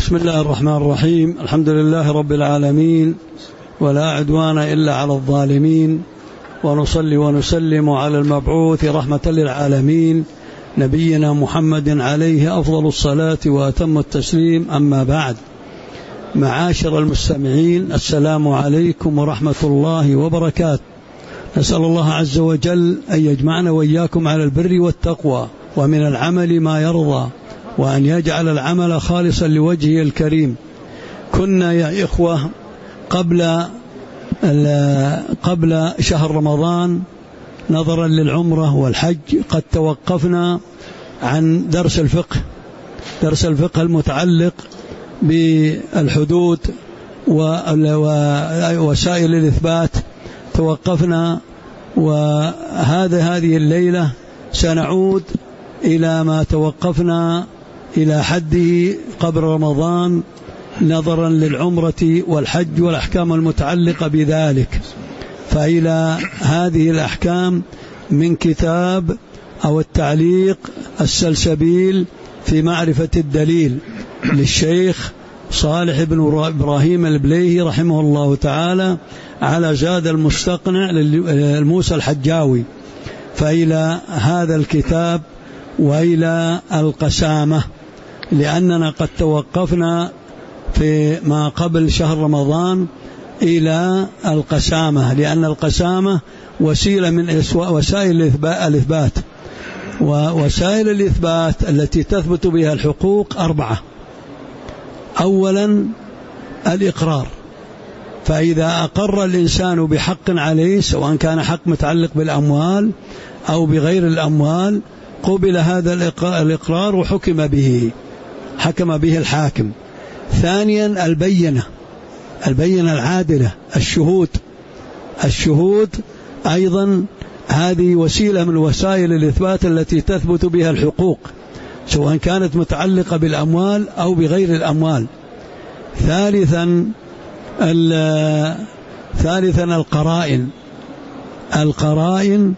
بسم الله الرحمن الرحيم. الحمد لله رب العالمين، ولا عدوان إلا على الظالمين، ونصلي ونسلم على المبعوث رحمة للعالمين نبينا محمد عليه أفضل الصلاة وأتم التسليم. أما بعد، معاشر المستمعين، السلام عليكم ورحمة الله وبركاته. نسأل الله عز وجل أن يجمعنا وإياكم على البر والتقوى، ومن العمل ما يرضى، وأن يجعل العمل خالصا لوجهه الكريم. كنا يا إخوة قبل شهر رمضان نظرا للعمرة والحج قد توقفنا عن درس الفقه المتعلق بالحدود ووسائل الإثبات. توقفنا، هذه الليلة سنعود إلى ما توقفنا إلى حده قبل رمضان، نظرا للعمرة والحج والأحكام المتعلقة بذلك. فإلى هذه الأحكام من كتاب أو التعليق السلسبيل في معرفة الدليل للشيخ صالح بن إبراهيم البليهي رحمه الله تعالى على زاد المستقنع للموسى الحجاوي. فإلى هذا الكتاب وإلى القسامة، لأننا قد توقفنا في ما قبل شهر رمضان إلى القسامة، لأن القسامة وسيلة من وسائل الإثبات، ووسائل الإثبات التي تثبت بها الحقوق 4. أولا الإقرار، فإذا أقر الإنسان بحق عليه، سواء كان حق متعلق بالأموال أو بغير الأموال، قبل هذا الإقرار وحكم به الحاكم. ثانيا البينة العادلة، الشهود أيضا هذه وسيلة من وسائل الإثبات التي تثبت بها الحقوق، سواء كانت متعلقة بالأموال أو بغير الأموال. ثالثا القرائن،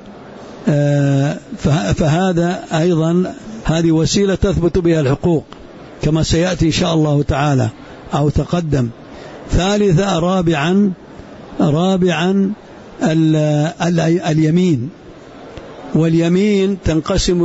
فهذا أيضا هذه وسيلة تثبت بها الحقوق كما سيأتي إن شاء الله تعالى أو تقدم. رابعا اليمين، واليمين تنقسم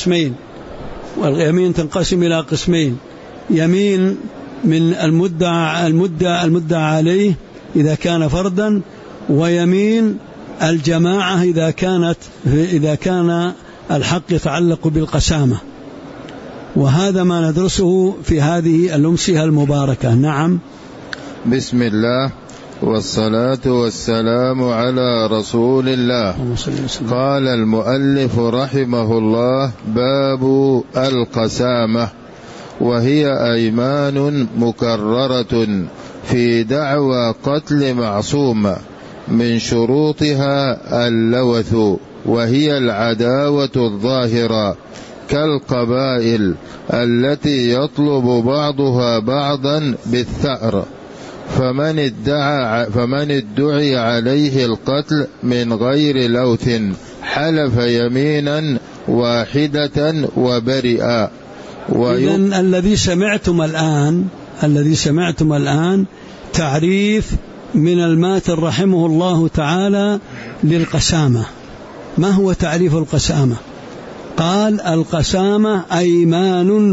إلى قسمين. يمين من المدعى عليه إذا كان فردا، ويمين الجماعة إذا كان الحق يتعلق بالقسامة. وهذا ما ندرسه في هذه الأمسية المباركة. نعم. بسم الله والصلاة والسلام على رسول الله. قال المؤلف رحمه الله: باب القسامة، وهي أيمان مكررة في دعوى قتل معصوم، من شروطها اللوث، وهي العداوة الظاهرة كالقبائل التي يطلب بعضها بعضا بالثأر، فمن ادعي عليه القتل من غير لوث حلف يمينا واحدة وبرئ. إذن الذي سمعتم الآن تعريف من الماتر رحمه الله تعالى للقسامة. ما هو تعريف القسامة؟ قال: القسامة أيمان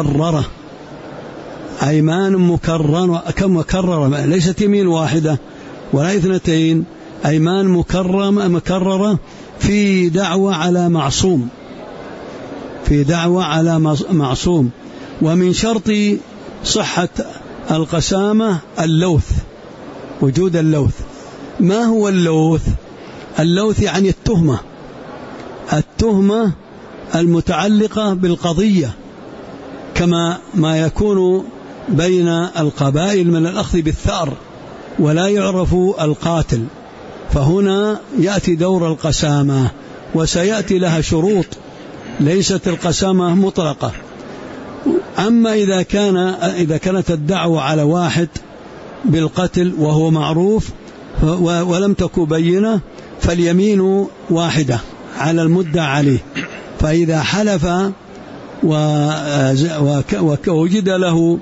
مكررة، ليست يمين واحدة ولا 2، أيمان مكررة في دعوى على معصوم. ومن شرط صحة القسامة وجود اللوث. ما هو اللوث؟ اللوث يعني التهمة المتعلقة بالقضية، كما ما يكون بين القبائل من الأخذ بالثأر ولا يعرف القاتل. فهنا يأتي دور القسامة، وسيأتي لها شروط، ليست القسامة مطلقة. أما إذا كانت الدعوة على واحد بالقتل وهو معروف ولم تكن بينة، فاليمين واحدة على المدعى عليه. فإذا حلف ووجد له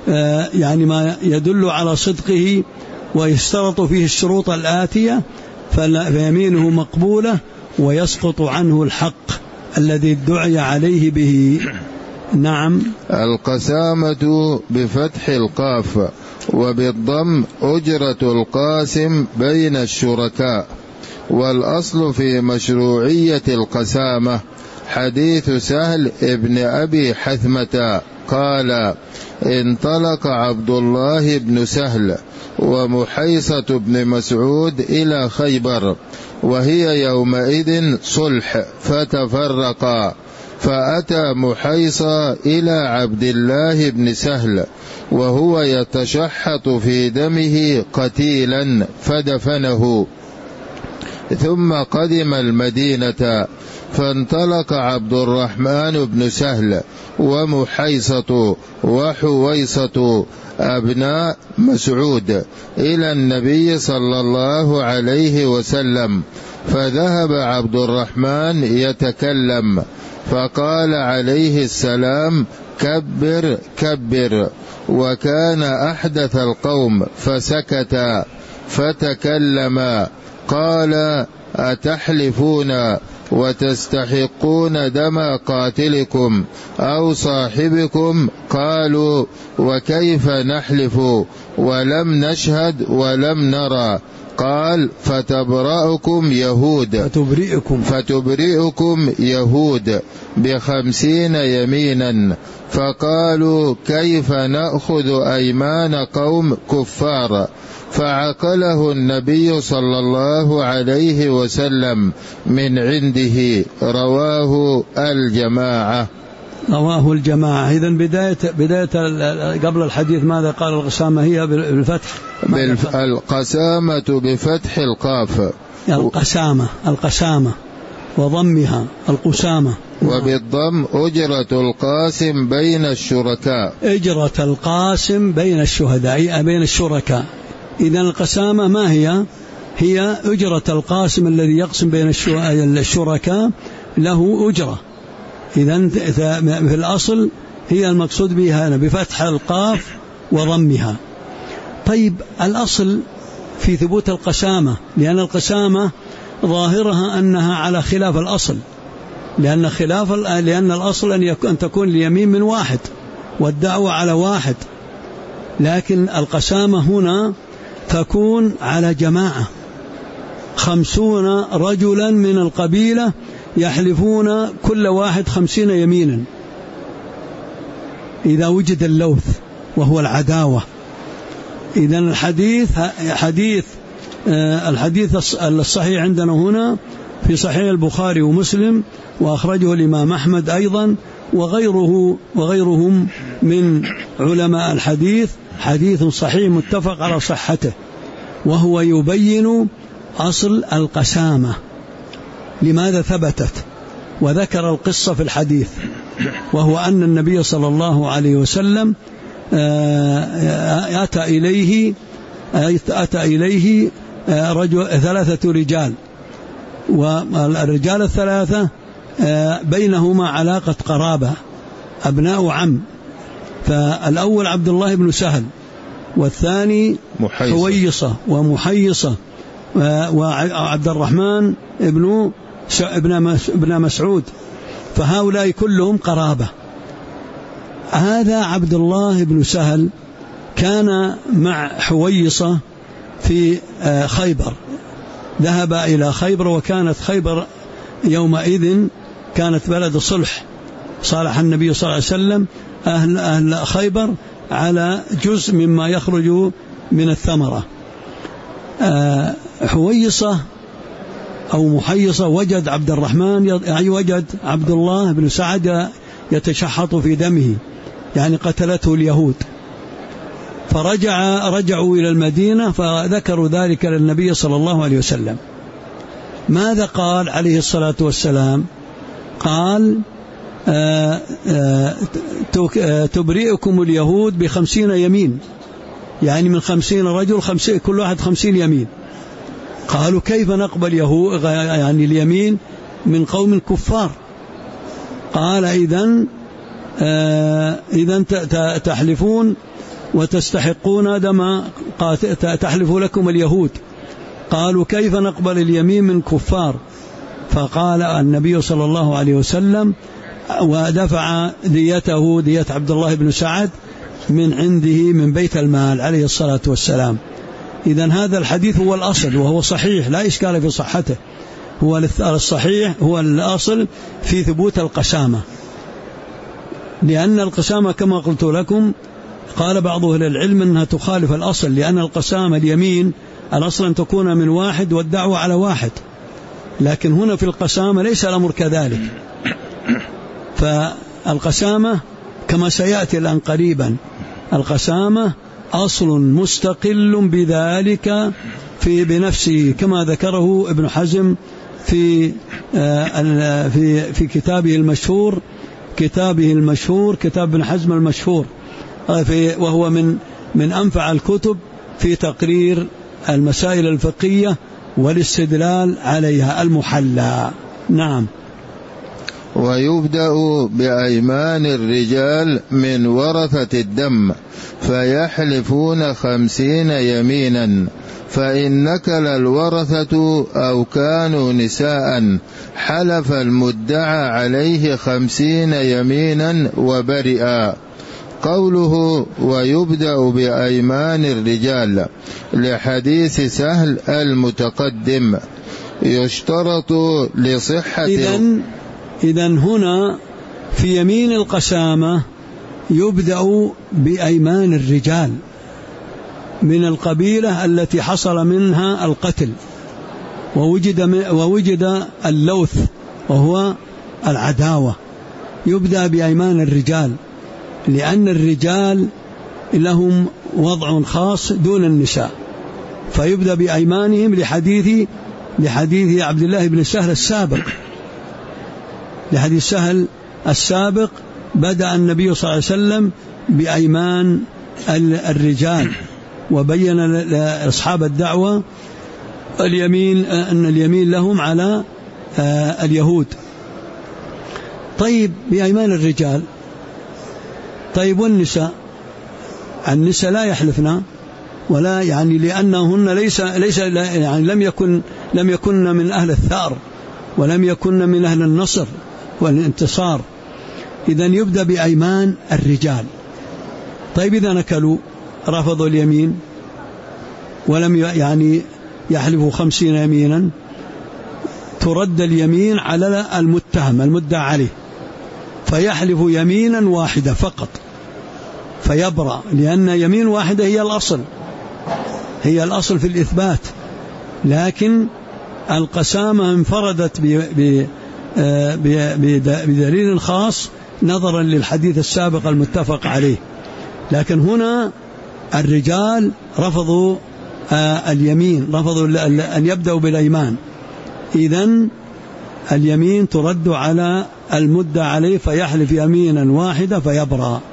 يعني ما يدل على صدقه ويشترط فيه الشروط الآتية فيمينه مقبولة ويسقط عنه الحق الذي ادعي عليه به. نعم. القسامة بفتح القاف وبالضم أجرة القاسم بين الشركاء. والأصل في مشروعية القسامة حديث سهل ابن أبي حثمة قال: انطلق عبد الله بن سهل ومحيصة بن مسعود إلى خيبر وهي يومئذ صلح فتفرقا، فأتى محيصة إلى عبد الله بن سهل وهو يتشحط في دمه قتيلا فدفنه، ثم قدم المدينة، فانطلق عبد الرحمن بن سهل ومحيصة وحويصة أبناء مسعود إلى النبي صلى الله عليه وسلم، فذهب عبد الرحمن يتكلم، فقال عليه السلام: كبر كبر. وكان أحدث القوم فسكت، فتكلم قال: أتحلفون وتستحقون دم قاتلكم أو صاحبكم؟ قالوا: وكيف نحلف ولم نشهد ولم نرى؟ قال: فتبرئكم يهود 50 يمينا. فقالوا: كيف نأخذ أيمان قوم كفار؟ فعقله النبي صلى الله عليه وسلم من عنده. رواه الجماعة. إذن بداية قبل الحديث ماذا قال؟ القسامة هي بالفتح، القسامة بفتح القاف، القسامة وضمها القسامة، وبالضم أجرة القاسم بين الشركاء، أجرة القاسم بين الشهداء بين الشركاء. إذن القسامة ما هي؟ هي أجرة القاسم الذي يقسم بين الشركاء له أجرة. إذن في الأصل هي المقصود بها هنا بفتح القاف وضمها. طيب، الأصل في ثبوت القسامة، لأن ظاهرها أنها على خلاف الأصل، لأن الأصل أن تكون اليمين من واحد والدعوة على واحد، لكن القسامة هنا تكون على جماعة 50 رجلا من القبيلة يحلفون كل واحد 50 يمينا إذا وجد اللوث وهو العداوة. إذن الحديث الصحيح عندنا هنا في صحيح البخاري ومسلم، وأخرجه الإمام أحمد أيضا وغيرهم من علماء الحديث، حديث صحيح متفق على صحته، وهو يبين أصل القسامة لماذا ثبتت، وذكر القصة في الحديث، وهو أن النبي صلى الله عليه وسلم أتى إليه 3 رجال، والرجال 3 بينهما علاقة قرابة، أبناء عم. فالأول عبد الله بن سهل، والثاني حويصة ومحيصة وعبد الرحمن ابن مسعود، فهؤلاء كلهم قرابة. هذا عبد الله بن سهل كان مع حويصة في خيبر، ذهب إلى خيبر، وكانت خيبر يومئذ كانت بلد صلح، صالح النبي صلى الله عليه وسلم أهل خيبر على جزء مما يخرج من الثمرة. حويصة أو محيصة وجد عبد الرحمن، وجد عبد الله بن سعد يتشحط في دمه، يعني قتلته اليهود، فرجعوا إلى المدينة فذكروا ذلك للنبي صلى الله عليه وسلم. ماذا قال عليه الصلاة والسلام؟ قال: تبرئكم اليهود 50 يمين، يعني من 50 رجل كل واحد 50 يمين. قالوا: كيف نقبل يعني اليمين من قوم كفار؟ قال: إذن تحلفون وتستحقون دم تحلف لكم اليهود. قالوا كيف نقبل اليمين من كفار؟ فقال النبي صلى الله عليه وسلم ودفع ديته، دية عبد الله بن سعد، من عنده من بيت المال عليه الصلاة والسلام. إذن هذا الحديث هو الأصل وهو صحيح لا إشكال في صحته، هو الصحيح، هو الأصل في ثبوت القسامة، لأن القسامة كما قلت لكم قال بعض أهل العلم أنها تخالف الأصل، لأن القسامة اليمين الأصل أن تكون من واحد والدعوة على واحد، لكن هنا في القسامة ليس الأمر كذلك. فالقسامة كما سيأتي الآن قريبا، القسامة أصل مستقل بذلك بنفسه، كما ذكره ابن حزم في كتابه المشهور، كتاب ابن حزم المشهور، وهو من أنفع الكتب في تقرير المسائل الفقهية والاستدلال عليها، المحلى. نعم. ويبدأ بأيمان الرجال من ورثة الدم فيحلفون 50 يمينا، فإن نكل الورثة أو كانوا نساء حلف المدعى عليه 50 يمينا وبرئا. قوله ويبدأ بأيمان الرجال لحديث سهل المتقدم يشترط لصحة. إذن هنا في يمين القسامة يبدأ بأيمان الرجال من القبيلة التي حصل منها القتل ووجد اللوث وهو العداوة، يبدأ بأيمان الرجال، لأن الرجال لهم وضع خاص دون النساء، فيبدأ بأيمانهم لحديث عبد الله بن سهل السابق، لحديث سهل السابق بدأ النبي صلى الله عليه وسلم بأيمان الرجال، وبين لأصحاب الدعوة اليمين أن اليمين لهم على اليهود. طيب بأيمان الرجال، طيب والنساء؟ النساء لا يحلفنا ولا يعني لأنهن ليس يعني لم يكن من أهل الثأر ولم يكن من أهل النصر والانتصار. إذن يبدأ بأيمان الرجال. طيب إذا نكلوا رفضوا اليمين ولم يعني يحلفوا 50 يمينا، ترد اليمين على المتهم المدعى عليه، فيحلف يمينا واحدة فقط فيبرأ، لأن يمين واحدة هي الأصل في الإثبات، لكن القسامة انفردت بدليل خاص نظرا للحديث السابق المتفق عليه. لكن هنا الرجال رفضوا اليمين، رفضوا أن يبدأوا بالأيمان، إذن اليمين ترد على المدعى عليه فيحلف يمينا واحدة فيبرأ.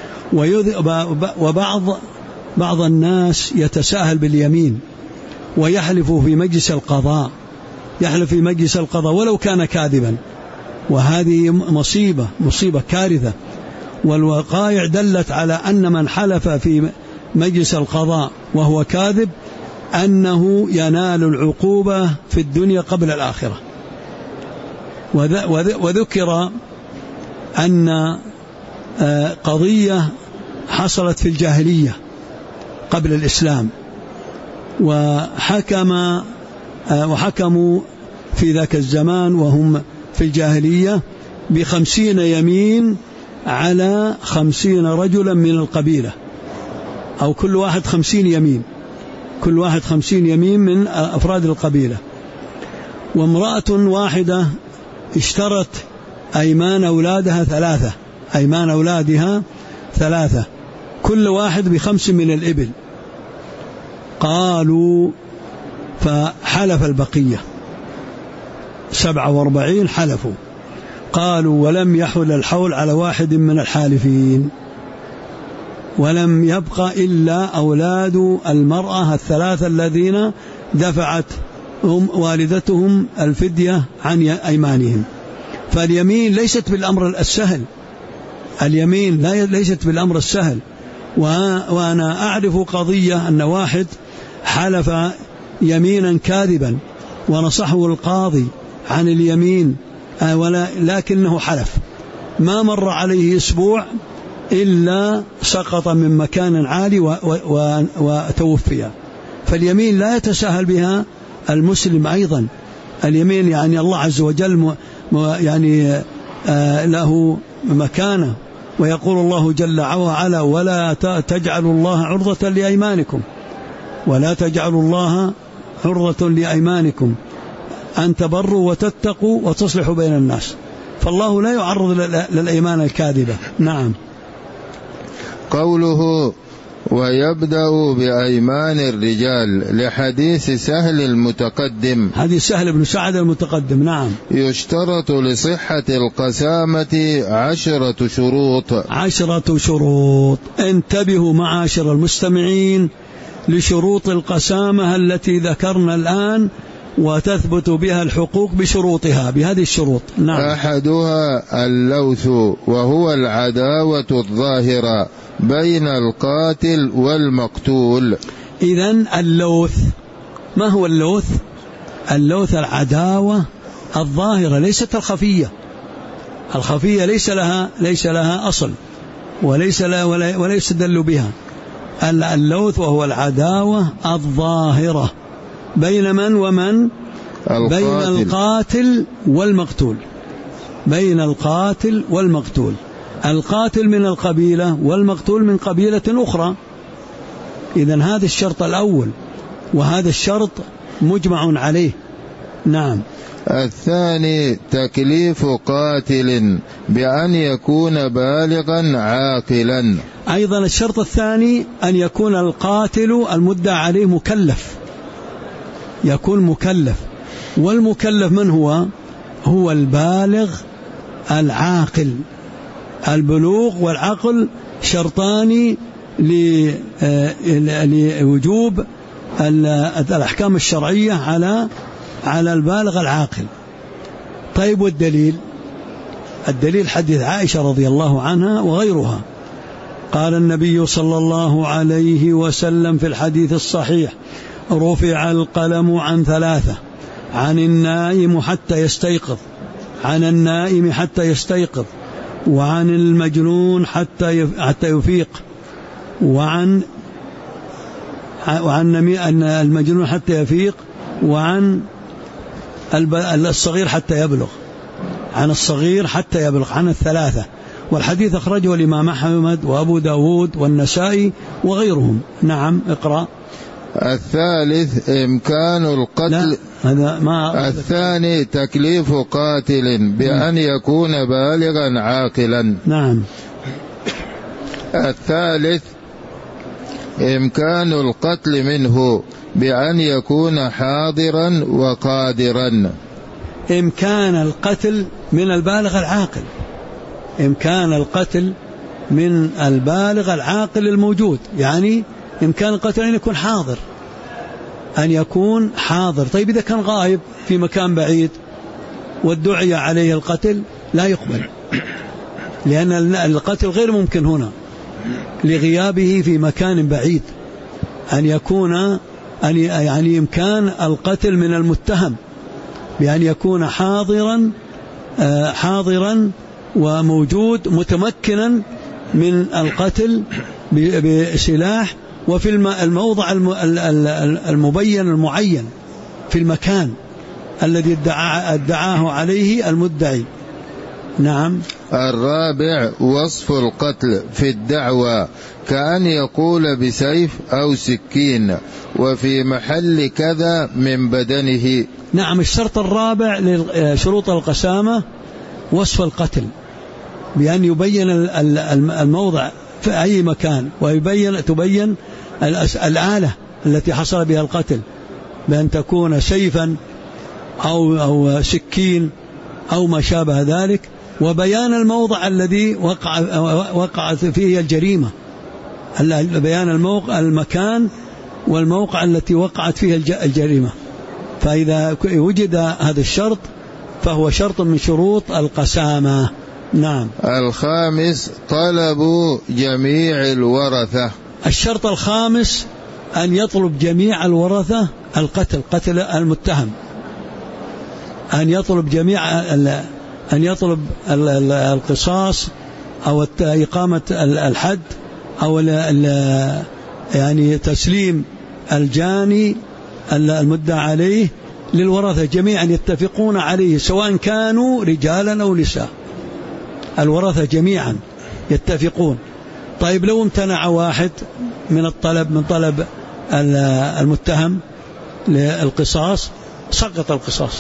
وبعض الناس يتساهل باليمين ويحلف في مجلس القضاء، يحلف في مجلس القضاء ولو كان كاذبا، وهذه مصيبة كارثة. والوقائع دلت على أن من حلف في مجلس القضاء وهو كاذب أنه ينال العقوبة في الدنيا قبل الآخرة. وذكر أن قضية حصلت في الجاهلية قبل الإسلام، وحكموا في ذاك الزمان وهم في الجاهلية ب50 يمين على 50 رجلا من القبيلة، أو كل واحد 50 يمين، كل واحد 50 يمين من أفراد القبيلة. وامرأة واحدة اشترت أيمان أولادها 3 كل واحد ب5 من الإبل. قالوا فحلف البقية 47 حلفوا، قالوا ولم يحل الحول على واحد من الحالفين، ولم يبق إلا أولاد المرأة 3 الذين دفعت والدتهم الفدية عن أيمانهم. فاليمين ليست بالأمر السهل، اليمين ليست بالأمر السهل، وأنا أعرف قضية أن واحد حلف يمينا كاذبا ونصحه القاضي عن اليمين لكنه حلف، ما مر عليه أسبوع إلا سقط من مكان عالي وتوفي. فاليمين لا يتساهل بها المسلم أيضا. اليمين يعني الله عز وجل يعني له مكانة، ويقول الله جل وعلا: ولا تجعلوا الله عرضة لأيمانكم، ولا تجعلوا الله عرضة لأيمانكم أن تبروا وتتقوا وتصلحوا بين الناس. فالله لا يعرض للأيمان الكاذبة. نعم. قوله ويبدأ بأيمان الرجال لحديث سهل المتقدم، حديث سهل بن سعد المتقدم. نعم. يشترط لصحة القسامة 10 شروط. 10 شروط. انتبهوا معاشر المستمعين لشروط القسامة التي ذكرنا الآن، وتثبت بها الحقوق بشروطها، بهذه الشروط. نعم. أحدها اللوث، وهو العداوة الظاهرة بين القاتل والمقتول. إذن اللوث، ما هو اللوث؟ اللوث العداوة الظاهرة، ليست الخفية. الخفية ليس لها أصل ولا يستدل بها. اللوث وهو العداوة الظاهرة بين من ومن؟ بين القاتل والمقتول. بين القاتل والمقتول. القاتل من القبيلة والمقتول من قبيلة أخرى. إذن هذا الشرط الأول، وهذا الشرط مجمع عليه. نعم. الثاني تكليف قاتل بأن يكون بالغا عاقلا. أيضا الشرط الثاني أن يكون القاتل المدعى عليه مكلف، يكون مكلف. والمكلف من هو؟ هو البالغ العاقل. البلوغ والعقل شرطان لوجوب الأحكام الشرعية على البالغ العاقل. طيب، والدليل؟ الدليل حديث عائشة رضي الله عنها وغيرها. قال النبي صلى الله عليه وسلم في الحديث الصحيح: رفع القلم عن 3: عن النائم حتى يستيقظ، عن النائم حتى يستيقظ، وعن المجنون حتى يفيق، وعن المجنون حتى يفيق، وعن الصغير حتى يبلغ. عن الصغير حتى يبلغ، عن 3. والحديث أخرجه الإمام أحمد وأبو داود والنسائي وغيرهم. نعم. اقرأ. الثالث إمكان القتل. الثاني تكليف قاتل بأن يكون بالغا عاقلا. نعم. الثالث إمكان القتل منه بأن يكون حاضرا وقادرا. إمكان القتل من البالغ العاقل. إمكان القتل من البالغ العاقل الموجود، يعني إمكان القتل أن يكون حاضر، أن يكون حاضر. طيب، إذا كان غائب في مكان بعيد وادعي عليه القتل لا يقبل، لأن القتل غير ممكن هنا لغيابه في مكان بعيد. أن يكون يعني إمكان القتل من المتهم بأن يكون حاضرا وموجود متمكنا من القتل بسلاح، وفي الموضع المبين المعين، في المكان الذي ادعاه عليه المدعي. نعم. الرابع وصف القتل في الدعوى كأن يقول بسيف أو سكين وفي محل كذا من بدنه. نعم. الشرط الرابع لشروط القسامة وصف القتل بأن يبين الموضع في أي مكان، تبين الآلة التي حصل بها القتل، بأن تكون سيفا أو سكين أو ما شابه ذلك، وبيان الموضع الذي وقعت فيه الجريمة، بيان المكان والموقع التي وقعت فيه الجريمة. فإذا وجد هذا الشرط فهو شرط من شروط القسامة. نعم. الخامس طلب جميع الورثة. الشرط الخامس أن يطلب جميع الورثة قتل المتهم، أن يطلب القصاص أو إقامة الحد أو يعني تسليم الجاني المدعى عليه للورثة جميعا يتفقون عليه، سواء كانوا رجالا أو نساء، الورثة جميعا يتفقون. طيب لو امتنع واحد من طلب المتهم للقصاص سقط القصاص،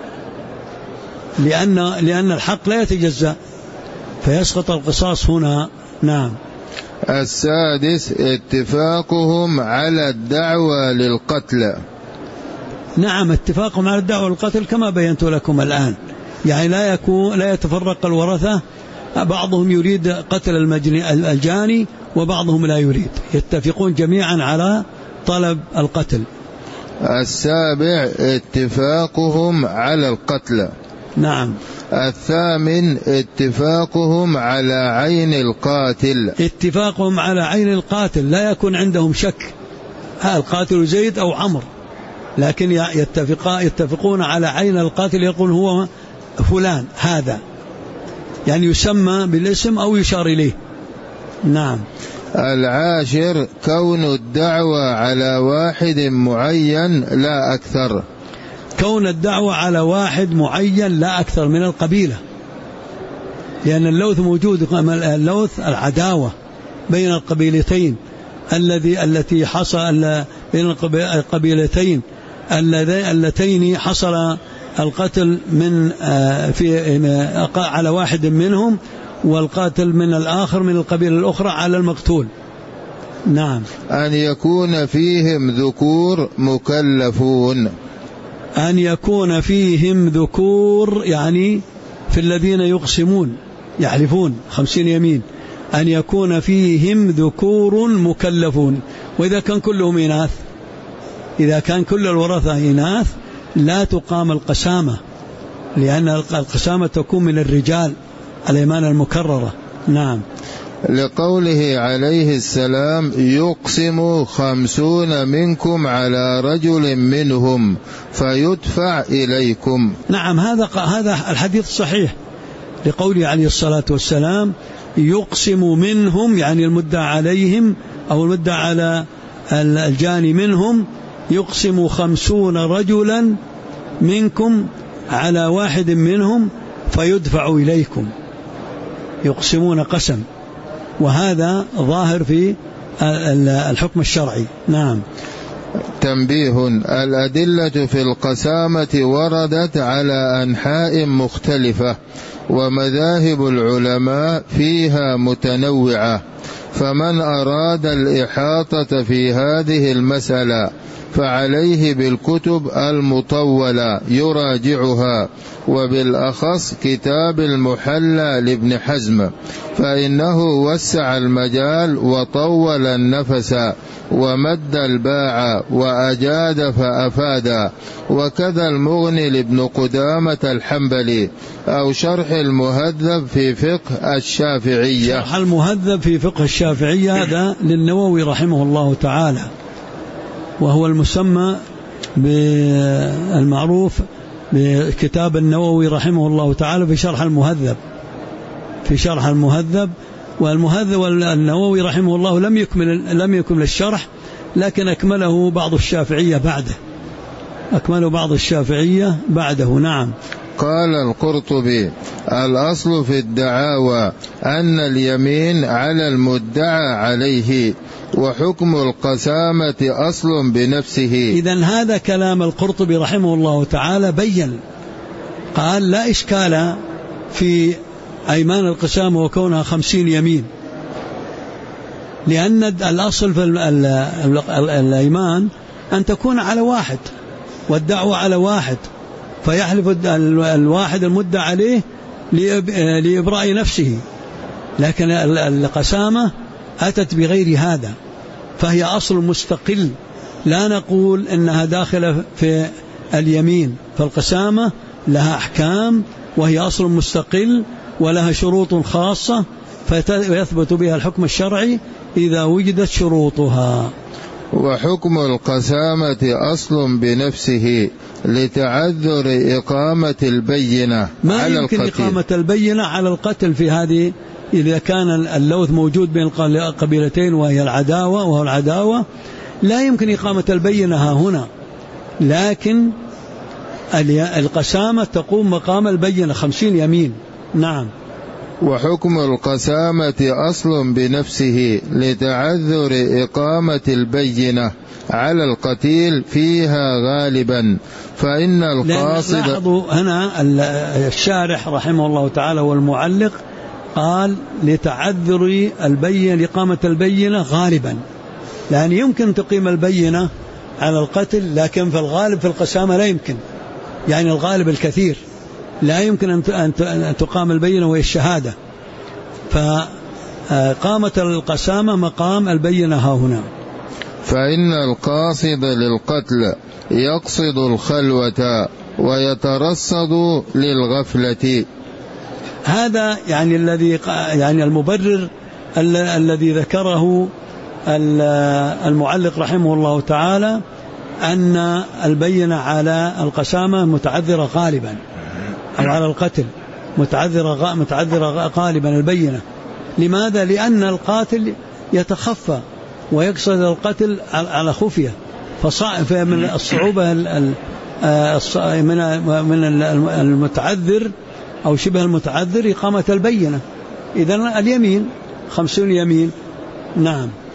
لأن الحق لا يتجزأ، فيسقط القصاص هنا. نعم. السادس اتفاقهم على الدعوة للقتل. نعم، اتفاقهم على الدعوة للقتل كما بينت لكم الآن، يعني لا يتفرق الورثة، بعضهم يريد قتل الجاني وبعضهم لا يريد، يتفقون جميعا على طلب القتل. السابع اتفاقهم على القتل. نعم. الثامن اتفاقهم على عين القاتل. اتفاقهم على عين القاتل، لا يكون عندهم شك القاتل زيد أو عمرو، لكن يتفقون على عين القاتل، يقول هو فلان هذا، يعني يسمى بالاسم أو يشار إليه. نعم. العاشر كون الدعوة على واحد معين لا أكثر. كون الدعوة على واحد معين لا أكثر من القبيلة، لأن اللوث موجود، اللوث العداوة بين القبيلتين التي حصل بين القبيلتين اللتين حصل القتل من على واحد منهم، والقاتل من الآخر من القبيلة الأخرى على المقتول. نعم. أن يكون فيهم ذكور مكلفون. أن يكون فيهم ذكور، يعني في الذين يقسمون يحلفون 50 يمين، أن يكون فيهم ذكور مكلفون. وإذا كان كلهم إناث، إذا كان كل الورثة إناث لا تقام القسامة، لأن القسامة تكون من الرجال، الأيمان المكررة. نعم. لقوله عليه السلام يقسم 50 منكم على رجل منهم فيدفع إليكم. نعم، هذا الحديث صحيح، لقوله عليه الصلاة والسلام يقسم منهم، يعني المدعى عليهم أو المدعى على الجاني منهم، يقسم 50 رجلا منكم على واحد منهم فيدفع إليكم، يقسمون قسم، وهذا ظاهر في الحكم الشرعي. نعم. تنبيه: الأدلة في القسامة وردت على أنحاء مختلفة، ومذاهب العلماء فيها متنوعة، فمن أراد الإحاطة في هذه المسألة فعليه بالكتب المطولة يراجعها، وبالأخص كتاب المحلى لابن حزم، فإنه وسع المجال وطول النفس ومد الباع وأجاد فأفاد، وكذا المغني لابن قدامة الحنبلي، أو شرح المهذب في فقه الشافعية. شرح المهذب في فقه الشافعية هذا للنووي رحمه الله تعالى، وهو المسمى بالمعروف بكتاب النووي رحمه الله تعالى في شرح المهذب، في شرح المهذب. والمهذب والنووي رحمه الله لم يكمل الشرح، لكن أكمله بعض الشافعية بعده. نعم. قال القرطبي: الأصل في الدعاوى أن اليمين على المدعى عليه، وحكم القسامة أصل بنفسه. إذن هذا كلام القرطبي رحمه الله تعالى بين، قال لا إشكال في أيمان القسامة وكونها 50 يمين، لأن الأصل في الأيمان أن تكون على واحد والدعوة على واحد، فيحلف الواحد المدعى عليه لإبراء نفسه، لكن القسامة أتت بغير هذا، فهي أصل مستقل، لا نقول إنها داخلة في اليمين، فالقسامة لها أحكام وهي أصل مستقل، ولها شروط خاصة فيثبت بها الحكم الشرعي إذا وجدت شروطها. وحكم القسامة أصل بنفسه لتعذر إقامة البينة ما على يمكن القتيل. إقامة البينة على القتل في هذه إذا كان اللوث موجود بين القبيلتين وهي العداوة لا يمكن إقامة البينة ها هنا، لكن القسامة تقوم مقام البينة 50 يمين. نعم. وحكم القسامة أصل بنفسه لتعذر إقامة البينة على القتيل فيها غالبا، فإن القاصد. لاحظوا هنا الشارح رحمه الله تعالى والمعلق قال لتعذر البينة إقامة البينة غالبا، لأن يمكن تقيم البينة على القتل، لكن في الغالب في القسامة لا يمكن، يعني الغالب الكثير لا يمكن أن تقام البينة وهي الشهادة، فقامت القسامة مقام البينة ها هنا. فإن القاصد للقتل يقصد الخلوة ويترصد للغفلة. هذا يعني المبرر الذي ذكره المعلق رحمه الله تعالى أن البينة على القسامة متعذرة غالبا، أو على القتل متعذرة غالبا البينة. لماذا؟ لأن القاتل يتخفى ويقصد القتل على خفية، فمن الصعوبة من المتعذر أو شبه المتعذر إقامة البينة. إذن اليمين 50 يمين. نعم.